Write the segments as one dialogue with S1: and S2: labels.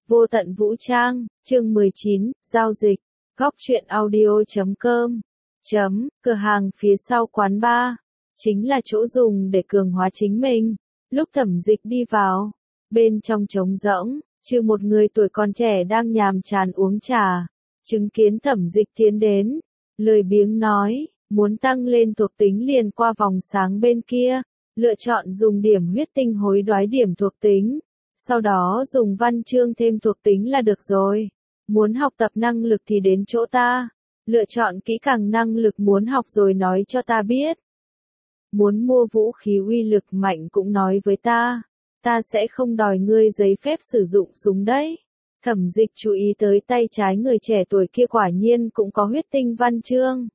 S1: Vô tận vũ trang, chương 19, giao dịch, góc truyện audio.com, cửa hàng phía sau quán bar, chính là chỗ dùng để cường hóa chính mình. Lúc Thẩm Dịch đi vào, bên trong trống rỗng, trừ một người tuổi còn trẻ đang nhàm chán uống trà, chứng kiến Thẩm Dịch tiến đến, lười biếng nói, muốn tăng lên thuộc tính liền qua vòng sáng bên kia, lựa chọn dùng điểm huyết tinh hối đoái điểm thuộc tính. Sau đó dùng văn chương thêm thuộc tính là được rồi. Muốn học tập năng lực thì đến chỗ ta. Lựa chọn kỹ càng năng lực muốn học rồi nói cho ta biết. Muốn mua vũ khí uy lực mạnh cũng nói với ta. Ta sẽ không đòi ngươi giấy phép sử dụng súng đấy. Thẩm Dịch chú ý tới tay trái người trẻ tuổi kia quả nhiên cũng có huyết tinh văn chương.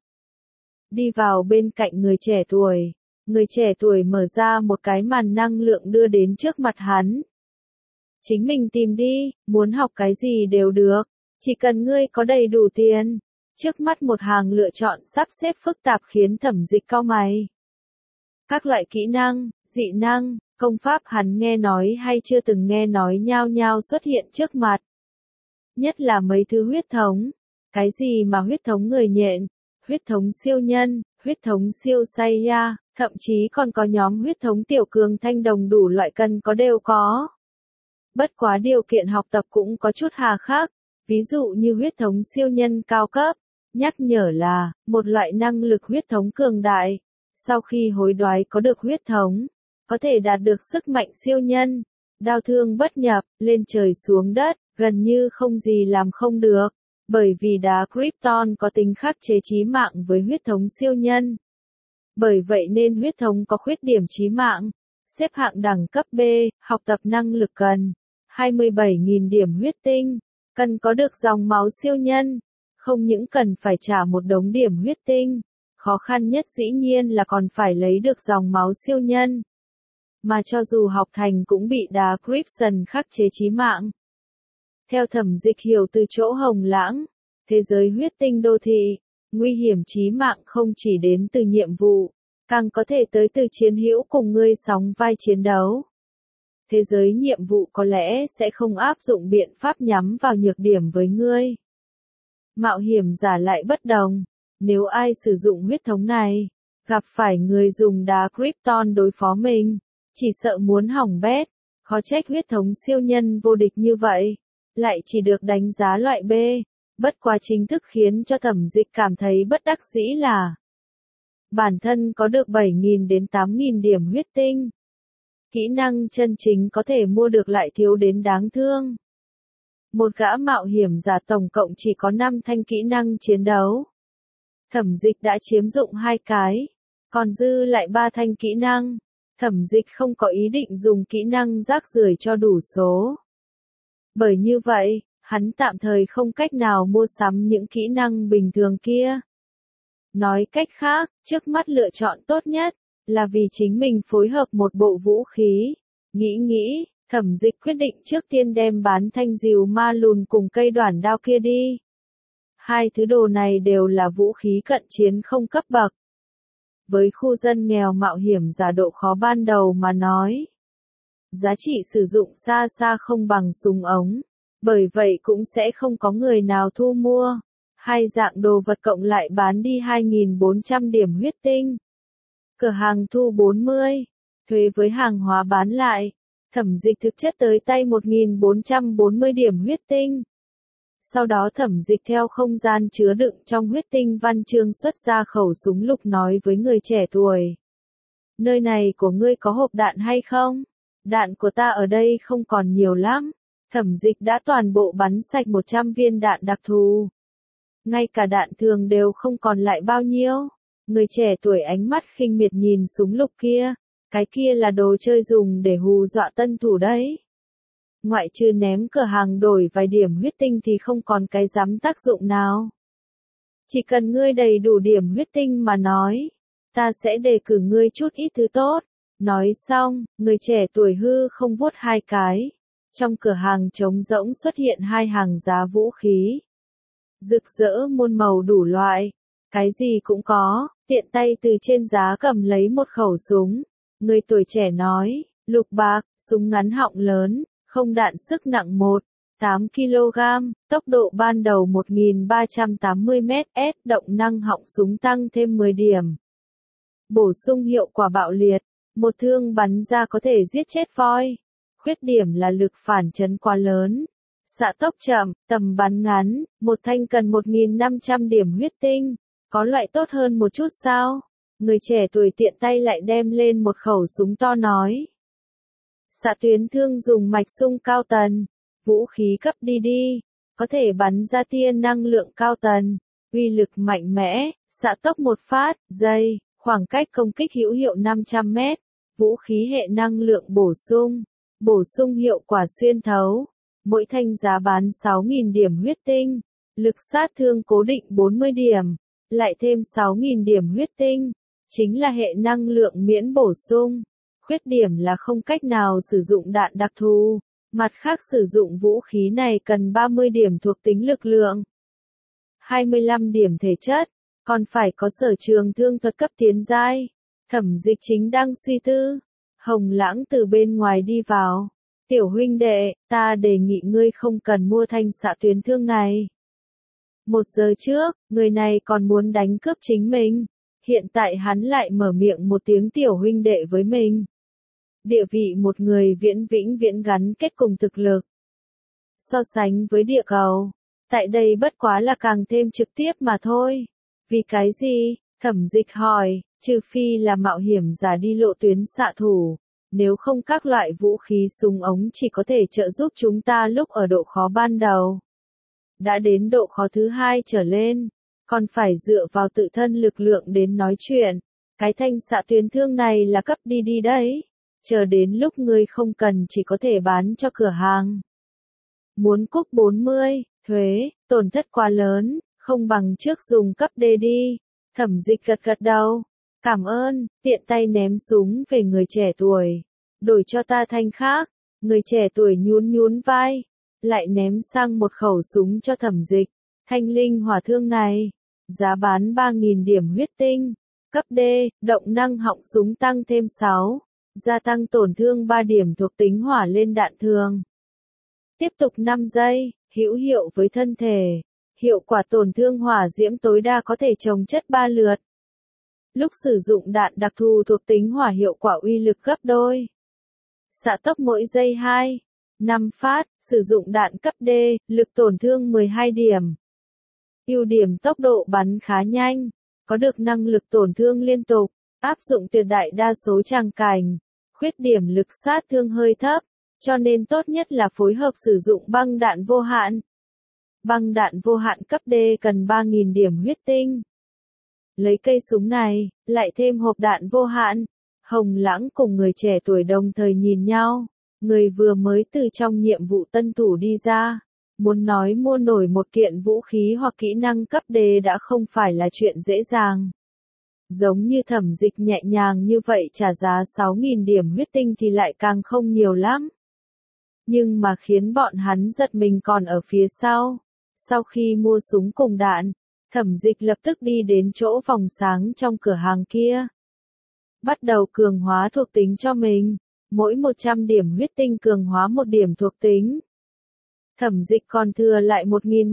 S1: Đi vào bên cạnh người trẻ tuổi. Người trẻ tuổi mở ra một cái màn năng lượng đưa đến trước mặt hắn. Chính mình tìm đi, muốn học cái gì đều được, chỉ cần ngươi có đầy đủ tiền. Trước mắt một hàng lựa chọn sắp xếp phức tạp khiến Thẩm Dịch cau mày. Các loại kỹ năng, dị năng, công pháp hắn nghe nói hay chưa từng nghe nói nhao nhao xuất hiện trước mặt. Nhất là mấy thứ huyết thống, cái gì mà huyết thống người nhện, huyết thống siêu nhân, huyết thống siêu Saiya, thậm chí còn có nhóm huyết thống tiểu cường thanh đồng đủ loại cần có đều có. Bất quá điều kiện học tập cũng có chút hà khắc, ví dụ như huyết thống siêu nhân cao cấp, nhắc nhở là, một loại năng lực huyết thống cường đại, sau khi hối đoái có được huyết thống, có thể đạt được sức mạnh siêu nhân, đao thương bất nhập, lên trời xuống đất, gần như không gì làm không được, bởi vì đá Krypton có tính khắc chế chí mạng với huyết thống siêu nhân. Bởi vậy nên huyết thống có khuyết điểm chí mạng, xếp hạng đẳng cấp B, học tập năng lực cần 27.000 điểm huyết tinh, cần có được dòng máu siêu nhân, không những cần phải trả một đống điểm huyết tinh, khó khăn nhất dĩ nhiên là còn phải lấy được dòng máu siêu nhân. Mà cho dù học thành cũng bị đá Krypton khắc chế chí mạng. Theo Thẩm Dịch hiểu từ chỗ Hồng Lãng, thế giới huyết tinh đô thị, nguy hiểm chí mạng không chỉ đến từ nhiệm vụ, càng có thể tới từ chiến hữu cùng ngươi sóng vai chiến đấu. Thế giới nhiệm vụ có lẽ sẽ không áp dụng biện pháp nhắm vào nhược điểm với ngươi. Mạo hiểm giả lại bất đồng, nếu ai sử dụng huyết thống này, gặp phải người dùng đá Krypton đối phó mình, chỉ sợ muốn hỏng bét, khó trách huyết thống siêu nhân vô địch như vậy, lại chỉ được đánh giá loại B. Bất quá chính thức khiến cho Thẩm Dịch cảm thấy bất đắc dĩ là bản thân có được 7.000 đến 8.000 điểm huyết tinh. Kỹ năng chân chính có thể mua được lại thiếu đến đáng thương. Một gã mạo hiểm giả tổng cộng chỉ có 5 thanh kỹ năng chiến đấu. Thẩm Dịch đã chiếm dụng 2 cái, còn dư lại 3 thanh kỹ năng. Thẩm Dịch không có ý định dùng kỹ năng rác rưởi cho đủ số. Bởi như vậy, hắn tạm thời không cách nào mua sắm những kỹ năng bình thường kia. Nói cách khác, trước mắt lựa chọn tốt nhất là vì chính mình phối hợp một bộ vũ khí. Nghĩ, Thẩm Dịch quyết định trước tiên đem bán thanh rìu ma lùn cùng cây đoản đao kia đi. Hai thứ đồ này đều là vũ khí cận chiến không cấp bậc. Với khu dân nghèo mạo hiểm giả độ khó ban đầu mà nói, giá trị sử dụng xa xa không bằng súng ống, bởi vậy cũng sẽ không có người nào thu mua. Hai dạng đồ vật cộng lại bán đi 2.400 điểm huyết tinh. Cửa hàng thu 40, thuế với hàng hóa bán lại, Thẩm Dịch thực chất tới tay 1.440 điểm huyết tinh. Sau đó Thẩm Dịch theo không gian chứa đựng trong huyết tinh văn chương xuất ra khẩu súng lục nói với người trẻ tuổi. Nơi này của ngươi có hộp đạn hay không? Đạn của ta ở đây không còn nhiều lắm. Thẩm Dịch đã toàn bộ bắn sạch 100 viên đạn đặc thù. Ngay cả đạn thường đều không còn lại bao nhiêu. Người trẻ tuổi ánh mắt khinh miệt nhìn súng lục kia. Cái kia là đồ chơi dùng để hù dọa tân thủ đấy. Ngoại trừ ném cửa hàng đổi vài điểm huyết tinh thì không còn cái dám tác dụng nào. Chỉ cần ngươi đầy đủ điểm huyết tinh mà nói, ta sẽ đề cử ngươi chút ít thứ tốt. Nói xong, người trẻ tuổi hư không vuốt 2 cái. Trong cửa hàng trống rỗng xuất hiện 2 hàng giá vũ khí. Rực rỡ muôn màu đủ loại, cái gì cũng có, tiện tay từ trên giá cầm lấy một khẩu súng. Người tuổi trẻ nói, lục bạc, súng ngắn họng lớn, không đạn sức nặng 1, 8 kg, tốc độ ban đầu 1380m/s, động năng họng súng tăng thêm 10 điểm. Bổ sung hiệu quả bạo liệt, một thương bắn ra có thể giết chết voi. Khuyết điểm là lực phản chấn quá lớn. Xạ tốc chậm, tầm bắn ngắn, một thanh cần 1.500 điểm huyết tinh. Có loại tốt hơn một chút sao? Người trẻ tuổi tiện tay lại đem lên một khẩu súng to nói. Xạ tuyến thương dùng mạch sung cao tần. Vũ khí cấp DD, có thể bắn ra tia năng lượng cao tần, uy lực mạnh mẽ, xạ tốc một phát, giây, khoảng cách công kích hữu hiệu 500 mét, vũ khí hệ năng lượng bổ sung hiệu quả xuyên thấu, mỗi thanh giá bán 6.000 điểm huyết tinh, lực sát thương cố định 40 điểm, lại thêm 6.000 điểm huyết tinh, chính là hệ năng lượng miễn bổ sung. Khuyết điểm là không cách nào sử dụng đạn đặc thù. Mặt khác sử dụng vũ khí này cần 30 điểm thuộc tính lực lượng, 25 điểm thể chất, còn phải có sở trường thương thuật cấp tiến giai. Thẩm Dịch chính đang suy tư. Hồng Lãng từ bên ngoài đi vào. Tiểu huynh đệ, ta đề nghị ngươi không cần mua thanh xạ tuyến thương này. 1 giờ trước, người này còn muốn đánh cướp chính mình. Hiện tại hắn lại mở miệng một tiếng tiểu huynh đệ với mình. Địa vị một người vĩnh viễn gắn kết cùng thực lực. So sánh với địa cầu, tại đây bất quá là càng thêm trực tiếp mà thôi. Vì cái gì? Thẩm Dịch hỏi, trừ phi là mạo hiểm giả đi lộ tuyến xạ thủ, nếu không các loại vũ khí súng ống chỉ có thể trợ giúp chúng ta lúc ở độ khó ban đầu. Đã đến độ khó thứ 2 trở lên, còn phải dựa vào tự thân lực lượng đến nói chuyện. Cái thanh xạ tuyến thương này là cấp DD đấy. Chờ đến lúc ngươi không cần chỉ có thể bán cho cửa hàng. Muốn cúc 40, thuế, tổn thất quá lớn, không bằng trước dùng cấp D đi. Thẩm Dịch gật đầu. Cảm ơn, tiện tay ném súng về người trẻ tuổi. Đổi cho ta thanh khác. Người trẻ tuổi nhún vai. Lại ném sang một khẩu súng cho Thẩm Dịch. Thanh linh hỏa thương này. Giá bán 3.000 điểm huyết tinh. Cấp D, động năng họng súng tăng thêm 6. Gia tăng tổn thương 3 điểm thuộc tính hỏa lên đạn thường. Tiếp tục 5 giây, hữu hiệu với thân thể. Hiệu quả tổn thương hỏa diễm tối đa có thể chồng chất 3 lượt. Lúc sử dụng đạn đặc thù thuộc tính hỏa hiệu quả uy lực gấp đôi. Xạ tốc mỗi giây 5 phát, sử dụng đạn cấp D, lực tổn thương 12 điểm. Ưu điểm tốc độ bắn khá nhanh, có được năng lực tổn thương liên tục. Áp dụng tuyệt đại đa số tràng cảnh. Khuyết điểm lực sát thương hơi thấp, cho nên tốt nhất là phối hợp sử dụng băng đạn vô hạn. Băng đạn vô hạn cấp D cần 3.000 điểm huyết tinh. Lấy cây súng này, lại thêm hộp đạn vô hạn. Hồng Lãng cùng người trẻ tuổi đồng thời nhìn nhau. Người vừa mới từ trong nhiệm vụ tân thủ đi ra. Muốn nói mua nổi một kiện vũ khí hoặc kỹ năng cấp D đã không phải là chuyện dễ dàng. Giống như Thẩm Dịch nhẹ nhàng như vậy trả giá 6.000 điểm huyết tinh thì lại càng không nhiều lắm. Nhưng mà khiến bọn hắn giật mình còn ở phía sau. Sau khi mua súng cùng đạn, Thẩm Dịch lập tức đi đến chỗ vòng sáng trong cửa hàng kia. Bắt đầu cường hóa thuộc tính cho mình. Mỗi 100 điểm huyết tinh cường hóa 1 điểm thuộc tính. Thẩm Dịch còn thừa lại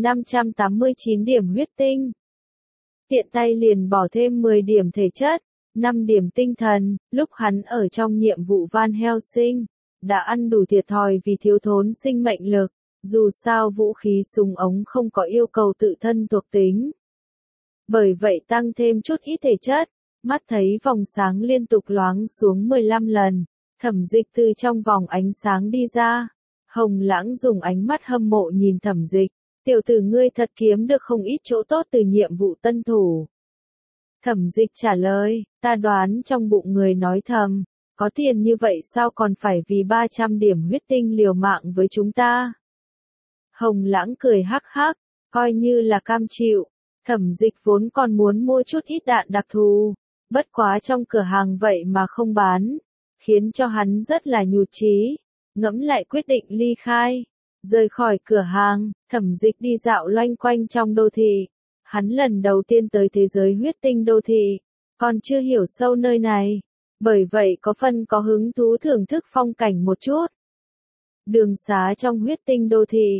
S1: 1.589 điểm huyết tinh. Tiện tay liền bỏ thêm 10 điểm thể chất, 5 điểm tinh thần. Lúc hắn ở trong nhiệm vụ Van Helsing, đã ăn đủ thiệt thòi vì thiếu thốn sinh mệnh lực. Dù sao vũ khí súng ống không có yêu cầu tự thân thuộc tính. Bởi vậy tăng thêm chút ít thể chất, mắt thấy vòng sáng liên tục loáng xuống 15 lần. Thẩm Dịch từ trong vòng ánh sáng đi ra. Hồng Lãng dùng ánh mắt hâm mộ nhìn Thẩm Dịch. Tiểu tử ngươi thật kiếm được không ít chỗ tốt từ nhiệm vụ tân thủ. Thẩm Dịch trả lời, ta đoán trong bụng người nói thầm, có tiền như vậy sao còn phải vì 300 điểm huyết tinh liều mạng với chúng ta. Hồng Lãng cười hắc hắc, coi như là cam chịu. Thẩm Dịch vốn còn muốn mua chút ít đạn đặc thù, bất quá trong cửa hàng vậy mà không bán, khiến cho hắn rất là nhụt chí, ngẫm lại quyết định ly khai. Rời khỏi cửa hàng, Thẩm Dịch đi dạo loanh quanh trong đô thị. Hắn lần đầu tiên tới thế giới huyết tinh đô thị, còn chưa hiểu sâu nơi này, bởi vậy có hứng thú thưởng thức phong cảnh một chút. Đường xá trong huyết tinh đô thị,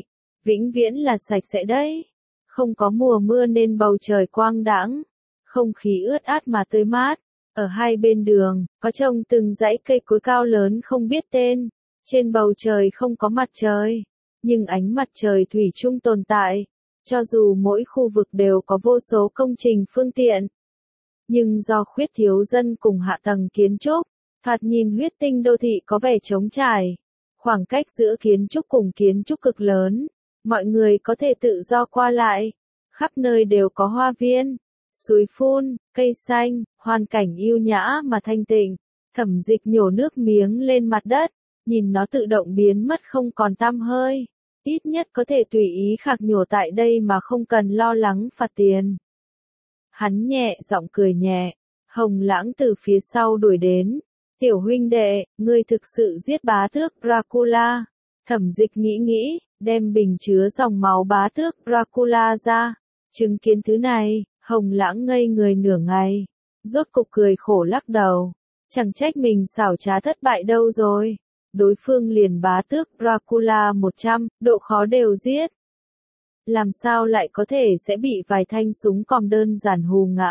S1: vĩnh viễn là sạch sẽ đấy. Không có mùa mưa nên bầu trời quang đãng, không khí ướt át mà tươi mát. Ở hai bên đường, có trồng từng dãy cây cối cao lớn không biết tên. Trên bầu trời không có mặt trời, nhưng ánh mặt trời thủy chung tồn tại. Cho dù mỗi khu vực đều có vô số công trình phương tiện, nhưng do khuyết thiếu dân cùng hạ tầng kiến trúc, thoạt nhìn huyết tinh đô thị có vẻ trống trải. Khoảng cách giữa kiến trúc cùng kiến trúc cực lớn, mọi người có thể tự do qua lại. Khắp nơi đều có hoa viên, suối phun, cây xanh, hoàn cảnh yêu nhã mà thanh tịnh. Thẩm Dịch nhổ nước miếng lên mặt đất, nhìn nó tự động biến mất không còn tăm hơi. Ít nhất có thể tùy ý khạc nhổ tại đây mà không cần lo lắng phạt tiền. Hắn nhẹ giọng cười nhẹ, Hồng Lãng từ phía sau đuổi đến. Tiểu huynh đệ, ngươi thực sự giết bá tước Dracula. Thẩm Dịch nghĩ, đem bình chứa dòng máu bá tước Dracula ra. Chứng kiến thứ này, Hồng Lãng ngây người nửa ngày. Rốt cục cười khổ lắc đầu. Chẳng trách mình xảo trá thất bại đâu rồi. Đối phương liền bá tước Dracula 100, độ khó đều giết. Làm sao lại có thể sẽ bị vài thanh súng còm đơn giản hù ngã.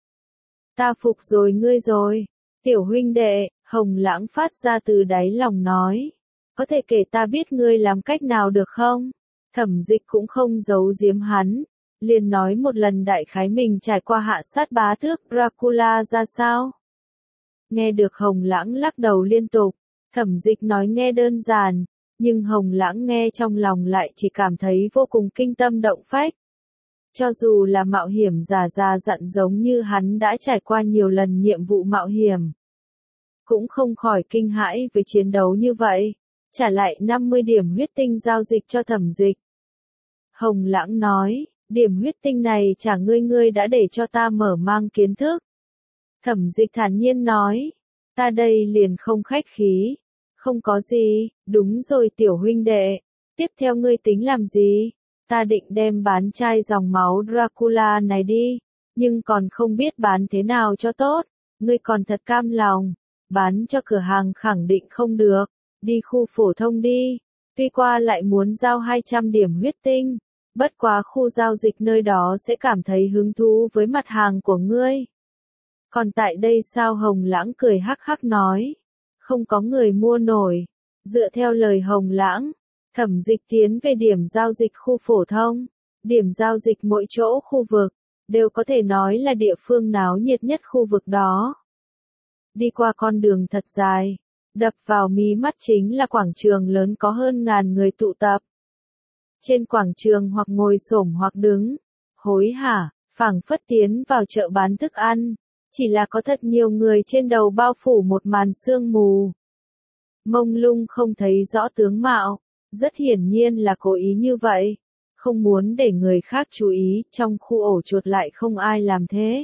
S1: Ta phục rồi ngươi rồi. Tiểu huynh đệ, Hồng Lãng phát ra từ đáy lòng nói. Có thể kể ta biết ngươi làm cách nào được không? Thẩm Dịch cũng không giấu giếm hắn. Liền nói một lần đại khái mình trải qua hạ sát bá tước Dracula ra sao. Nghe được Hồng Lãng lắc đầu liên tục. Thẩm Dịch nói nghe đơn giản, nhưng Hồng Lãng nghe trong lòng lại chỉ cảm thấy vô cùng kinh tâm động phách. Cho dù là mạo hiểm già dặn giống như hắn đã trải qua nhiều lần nhiệm vụ mạo hiểm, cũng không khỏi kinh hãi với chiến đấu như vậy. Trả lại 50 điểm huyết tinh giao dịch cho Thẩm Dịch. Hồng Lãng nói, điểm huyết tinh này trả ngươi đã để cho ta mở mang kiến thức. Thẩm Dịch thản nhiên nói, ta đây liền không khách khí. Không có gì, đúng rồi tiểu huynh đệ. Tiếp theo ngươi tính làm gì? Ta định đem bán chai dòng máu Dracula này đi, nhưng còn không biết bán thế nào cho tốt. Ngươi còn thật cam lòng, bán cho cửa hàng khẳng định không được. Đi khu phổ thông đi. Tuy qua lại muốn giao 200 điểm huyết tinh, bất quá khu giao dịch nơi đó sẽ cảm thấy hứng thú với mặt hàng của ngươi. Còn tại đây sao? Hồng Lãng cười hắc hắc nói. Không có người mua nổi. Dựa theo lời Hồng Lãng, Thẩm Dịch tiến về điểm giao dịch khu phổ thông. Điểm giao dịch mỗi chỗ khu vực, đều có thể nói là địa phương náo nhiệt nhất khu vực đó. Đi qua con đường thật dài, đập vào mí mắt chính là quảng trường lớn có hơn ngàn người tụ tập. Trên quảng trường hoặc ngồi xổm hoặc đứng, hối hả, phảng phất tiến vào chợ bán thức ăn. Chỉ là có thật nhiều người trên đầu bao phủ một màn sương mù. Mông lung không thấy rõ tướng mạo, rất hiển nhiên là cố ý như vậy. Không muốn để người khác chú ý, trong khu ổ chuột lại không ai làm thế.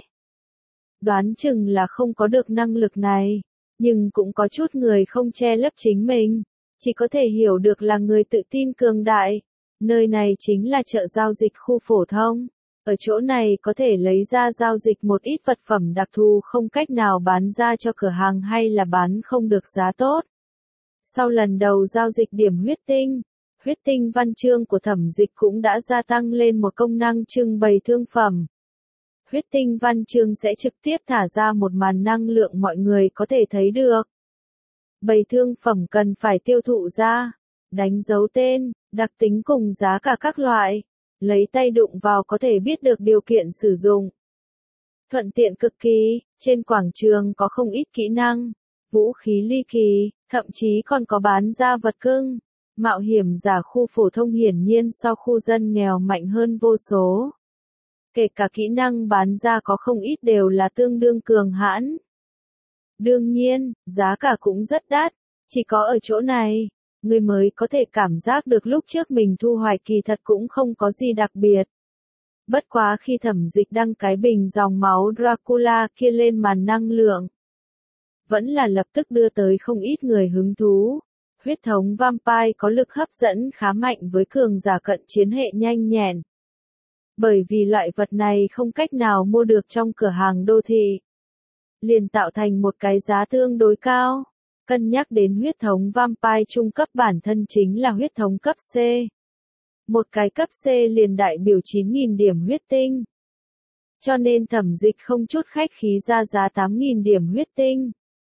S1: Đoán chừng là không có được năng lực này, nhưng cũng có chút người không che lấp chính mình. Chỉ có thể hiểu được là người tự tin cường đại. Nơi này chính là chợ giao dịch khu phổ thông. Ở chỗ này có thể lấy ra giao dịch một ít vật phẩm đặc thù không cách nào bán ra cho cửa hàng hay là bán không được giá tốt. Sau lần đầu giao dịch điểm huyết tinh văn chương của Thẩm Dịch cũng đã gia tăng lên một công năng trưng bày thương phẩm. Huyết tinh văn chương sẽ trực tiếp thả ra một màn năng lượng mọi người có thể thấy được. Bày thương phẩm cần phải tiêu thụ ra, đánh dấu tên, đặc tính cùng giá cả các loại. Lấy tay đụng vào có thể biết được điều kiện sử dụng. Thuận tiện cực kỳ, trên quảng trường có không ít kỹ năng, vũ khí ly kỳ, thậm chí còn có bán ra vật cưng. Mạo hiểm giả khu phổ thông hiển nhiên so khu dân nghèo mạnh hơn vô số. Kể cả kỹ năng bán ra có không ít đều là tương đương cường hãn. Đương nhiên, giá cả cũng rất đắt, chỉ có ở chỗ này, người mới có thể cảm giác được lúc trước mình thu hoạch kỳ thật cũng không có gì đặc biệt. Bất quá khi Thẩm Dịch đăng cái bình dòng máu Dracula kia lên màn năng lượng, vẫn là lập tức đưa tới không ít người hứng thú. Huyết thống vampire có lực hấp dẫn khá mạnh với cường giả cận chiến hệ nhanh nhẹn. Bởi vì loại vật này không cách nào mua được trong cửa hàng đô thị, liền tạo thành một cái giá tương đối cao. Cân nhắc đến huyết thống vampire trung cấp bản thân chính là huyết thống cấp C. Một cái cấp C liền đại biểu 9.000 điểm huyết tinh. Cho nên Thẩm Dịch không chút khách khí ra giá 8.000 điểm huyết tinh.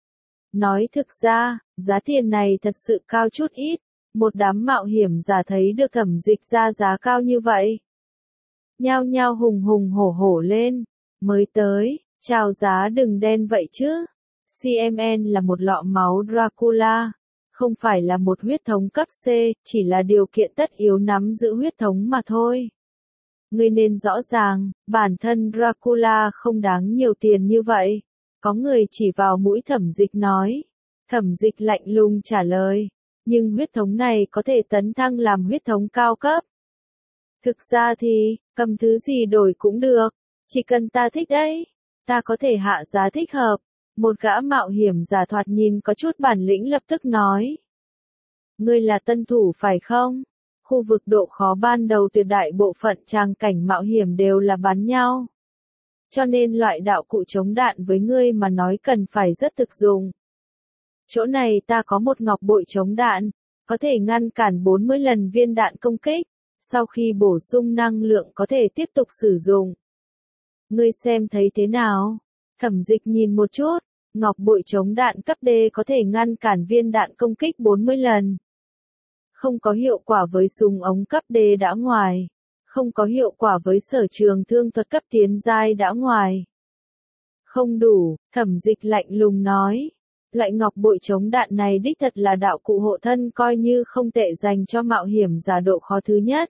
S1: Nói thực ra, giá tiền này thật sự cao chút ít, một đám mạo hiểm giả thấy được Thẩm Dịch ra giá cao như vậy. Nhao nhao hùng hùng hổ hổ lên, mới tới, chào giá đừng đen vậy chứ. CMN là một lọ máu Dracula, không phải là một huyết thống cấp C, chỉ là điều kiện tất yếu nắm giữ huyết thống mà thôi. Ngươi nên rõ ràng, bản thân Dracula không đáng nhiều tiền như vậy. Có người chỉ vào mũi Thẩm Dịch nói. Thẩm Dịch lạnh lùng trả lời, nhưng huyết thống này có thể tấn thăng làm huyết thống cao cấp. Thực ra thì, cầm thứ gì đổi cũng được, chỉ cần ta thích đấy, ta có thể hạ giá thích hợp. Một gã mạo hiểm giả thoạt nhìn có chút bản lĩnh lập tức nói. Ngươi là tân thủ phải không? Khu vực độ khó ban đầu tuyệt đại bộ phận tràng cảnh mạo hiểm đều là bắn nhau. Cho nên loại đạo cụ chống đạn với ngươi mà nói cần phải rất thực dụng. Chỗ này ta có một ngọc bội chống đạn, có thể ngăn cản 40 lần viên đạn công kích, sau khi bổ sung năng lượng có thể tiếp tục sử dụng. Ngươi xem thấy thế nào? Thẩm Dịch nhìn một chút, ngọc bội chống đạn cấp D có thể ngăn cản viên đạn công kích 40 lần. Không có hiệu quả với súng ống cấp D đã ngoài. Không có hiệu quả với sở trường thương thuật cấp tiến giai đã ngoài. Không đủ, Thẩm Dịch lạnh lùng nói. Loại ngọc bội chống đạn này đích thật là đạo cụ hộ thân coi như không tệ dành cho mạo hiểm giả độ khó thứ nhất.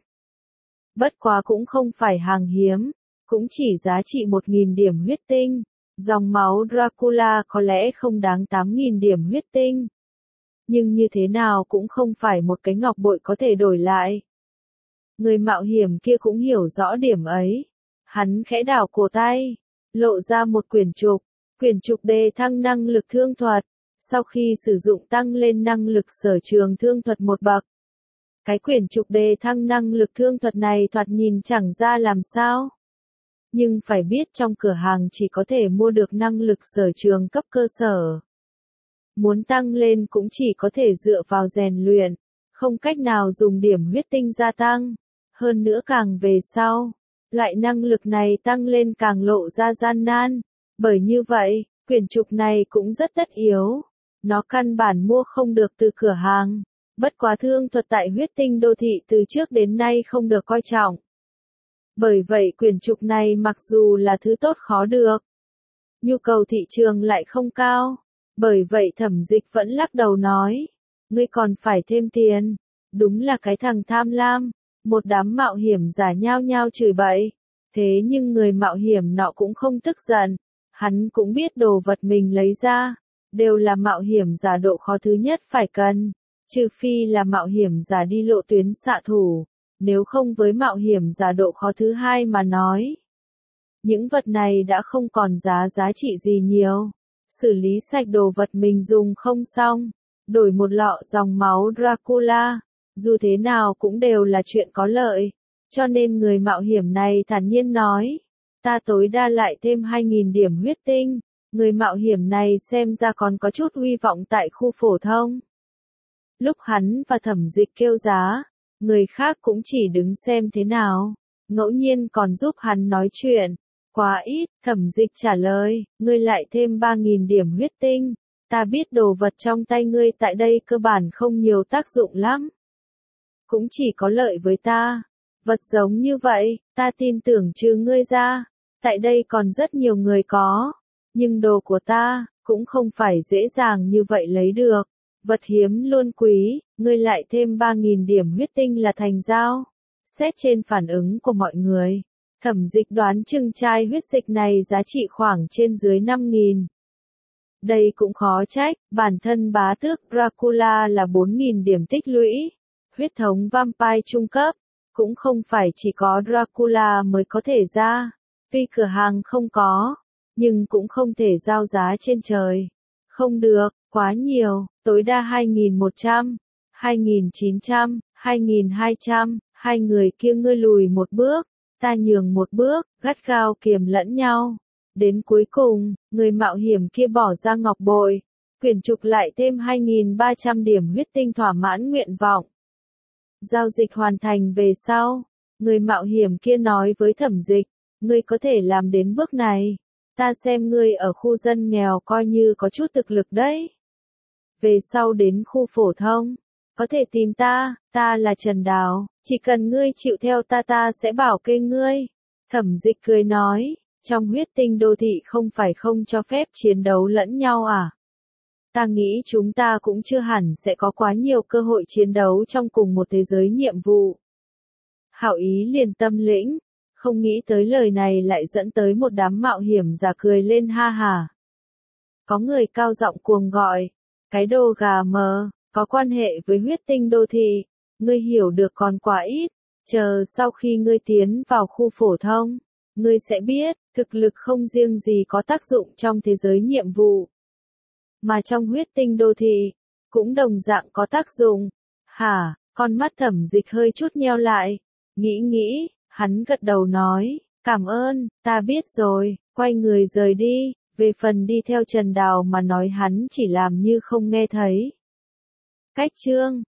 S1: Bất quá cũng không phải hàng hiếm, cũng chỉ giá trị 1.000 điểm huyết tinh. Dòng máu Dracula có lẽ không đáng 8.000 điểm huyết tinh. Nhưng như thế nào cũng không phải một cái ngọc bội có thể đổi lại. Người mạo hiểm kia cũng hiểu rõ điểm ấy. Hắn khẽ đảo cổ tay, lộ ra một quyển trục đề thăng năng lực thương thuật. Sau khi sử dụng tăng lên năng lực sở trường thương thuật một bậc. Cái quyển trục đề thăng năng lực thương thuật này thoạt nhìn chẳng ra làm sao. Nhưng phải biết trong cửa hàng chỉ có thể mua được năng lực sở trường cấp cơ sở. Muốn tăng lên cũng chỉ có thể dựa vào rèn luyện, không cách nào dùng điểm huyết tinh gia tăng. Hơn nữa càng về sau, loại năng lực này tăng lên càng lộ ra gian nan. Bởi như vậy, quyển trục này cũng rất tất yếu. Nó căn bản mua không được từ cửa hàng. Bất quá thương thuật tại huyết tinh đô thị từ trước đến nay không được coi trọng. Bởi vậy quyển trục này mặc dù là thứ tốt khó được, nhu cầu thị trường lại không cao. Bởi vậy Thẩm Dịch vẫn lắc đầu nói, ngươi còn phải thêm tiền. Đúng là cái thằng tham lam. Một đám mạo hiểm giả nhao nhao chửi bậy. Thế nhưng người mạo hiểm nọ cũng không tức giận. Hắn cũng biết đồ vật mình lấy ra đều là mạo hiểm giả độ khó thứ nhất phải cần. Trừ phi là mạo hiểm giả đi lộ tuyến xạ thủ. Nếu không với mạo hiểm giả độ khó thứ hai mà nói. Những vật này đã không còn giá trị gì nhiều. Xử lý sạch đồ vật mình dùng không xong. Đổi một lọ dòng máu Dracula. Dù thế nào cũng đều là chuyện có lợi. Cho nên người mạo hiểm này thản nhiên nói. Ta tối đa lại thêm 2.000 điểm huyết tinh. Người mạo hiểm này xem ra còn có chút uy vọng tại khu phổ thông. Lúc hắn và Thẩm Dịch kêu giá, người khác cũng chỉ đứng xem thế nào. Ngẫu nhiên còn giúp hắn nói chuyện. Quá ít, Thẩm Dịch trả lời, ngươi lại thêm 3.000 điểm huyết tinh. Ta biết đồ vật trong tay ngươi tại đây cơ bản không nhiều tác dụng lắm. Cũng chỉ có lợi với ta. Vật giống như vậy, ta tin tưởng trừ ngươi ra. Tại đây còn rất nhiều người có. Nhưng đồ của ta, cũng không phải dễ dàng như vậy lấy được. Vật hiếm luôn quý, ngươi lại thêm 3.000 điểm huyết tinh là thành giao. Xét trên phản ứng của mọi người, Thẩm Dịch đoán chừng chai huyết dịch này giá trị khoảng trên dưới 5.000. Đây cũng khó trách, bản thân bá tước Dracula là 4.000 điểm tích lũy. Huyết thống vampire trung cấp, cũng không phải chỉ có Dracula mới có thể ra. Tuy cửa hàng không có, nhưng cũng không thể giao giá trên trời. Không được, quá nhiều, tối đa 2.100, 2.900, 2.200, hai người kia ngươi lùi một bước, ta nhường một bước, gắt gao kiềm lẫn nhau. Đến cuối cùng, người mạo hiểm kia bỏ ra ngọc bội, quyển trục lại thêm 2.300 điểm huyết tinh thỏa mãn nguyện vọng. Giao dịch hoàn thành về sau, người mạo hiểm kia nói với Thẩm Dịch, ngươi có thể làm đến bước này, ta xem ngươi ở khu dân nghèo coi như có chút thực lực đấy. Về sau đến khu phổ thông, có thể tìm ta là Trần Đào, chỉ cần ngươi chịu theo ta sẽ bảo kê ngươi. Thẩm Dịch cười nói, trong huyết tinh đô thị không phải không cho phép chiến đấu lẫn nhau à? Ta nghĩ chúng ta cũng chưa hẳn sẽ có quá nhiều cơ hội chiến đấu trong cùng một thế giới nhiệm vụ. Hạo Ý liền tâm lĩnh, không nghĩ tới lời này lại dẫn tới một đám mạo hiểm giả cười lên ha hà. Có người cao giọng cuồng gọi, cái đồ gà mờ, có quan hệ với huyết tinh đô thị, ngươi hiểu được còn quá ít, chờ sau khi ngươi tiến vào khu phổ thông, ngươi sẽ biết, thực lực không riêng gì có tác dụng trong thế giới nhiệm vụ, mà trong huyết tinh đô thị, cũng đồng dạng có tác dụng. Hả, con mắt Thẩm Dịch hơi chút nheo lại, nghĩ, hắn gật đầu nói, cảm ơn, ta biết rồi, quay người rời đi, về phần đi theo Trần Đào mà nói hắn chỉ làm như không nghe thấy. Cách chương